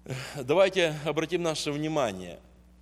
Давайте обратим наше внимание.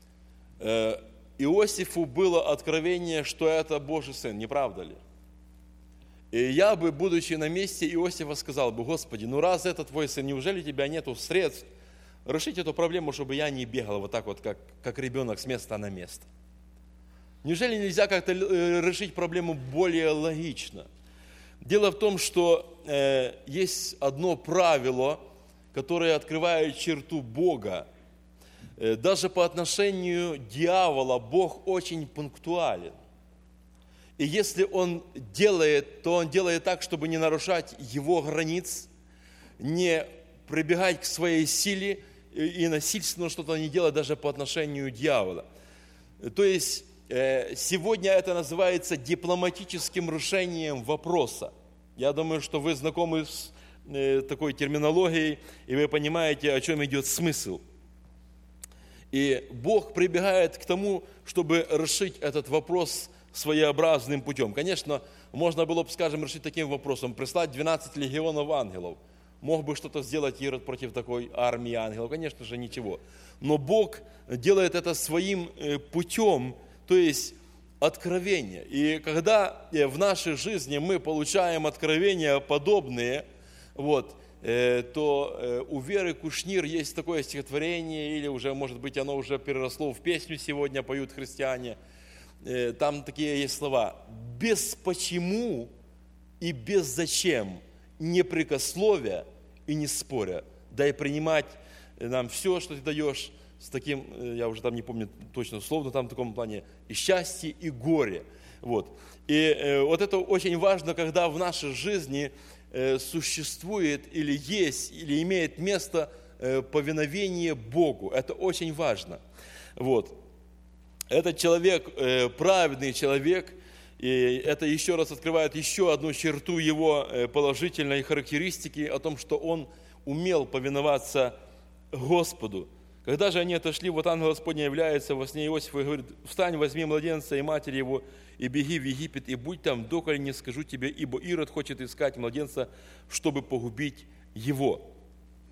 Иосифу было откровение, что это Божий сын, не правда ли? И я бы, будучи на месте Иосифа, сказал бы: Господи, ну раз это твой сын, неужели у тебя нету средств решить эту проблему, чтобы я не бегал вот так вот, как ребенок с места на место? Неужели нельзя как-то решить проблему более логично? Дело в том, что есть одно правило, которое открывает черту Бога. Даже по отношению дьявола Бог очень пунктуален. И если Он делает, то Он делает так, чтобы не нарушать Его границ, не прибегать к своей силе и насильственно что-то не делать даже по отношению дьявола. То есть сегодня это называется дипломатическим решением вопроса. Я думаю, что вы знакомы с такой терминологией, и вы понимаете, о чем идет смысл. И Бог прибегает к тому, чтобы решить этот вопрос своеобразным путем. Конечно, можно было бы, скажем, решить таким вопросом: прислать 12 легионов ангелов. Мог бы что-то сделать Ирод против такой армии ангелов? Конечно же, ничего. Но Бог делает это своим путем, то есть откровение. И когда в нашей жизни мы получаем откровения подобные, то у Веры Кушнир есть такое стихотворение, или уже, может быть, оно уже переросло в песню, сегодня поют христиане. Там такие есть слова: «Без почему и без зачем, не прекословия и не споря, дай принимать нам все, что ты даешь, с таким, я уже там не помню точно слов, но там в таком плане, и счастье, и горе». И вот это очень важно, когда в нашей жизни существует или есть, или имеет место повиновение Богу. Это очень важно. Этот человек, праведный человек, и это еще раз открывает еще одну черту его положительной характеристики о том, что он умел повиноваться Господу. Когда же они отошли, вот ангел Господень является во сне Иосифу и говорит: «Встань, возьми младенца и матери его, и беги в Египет, и будь там, доколе не скажу тебе, ибо Ирод хочет искать младенца, чтобы погубить его».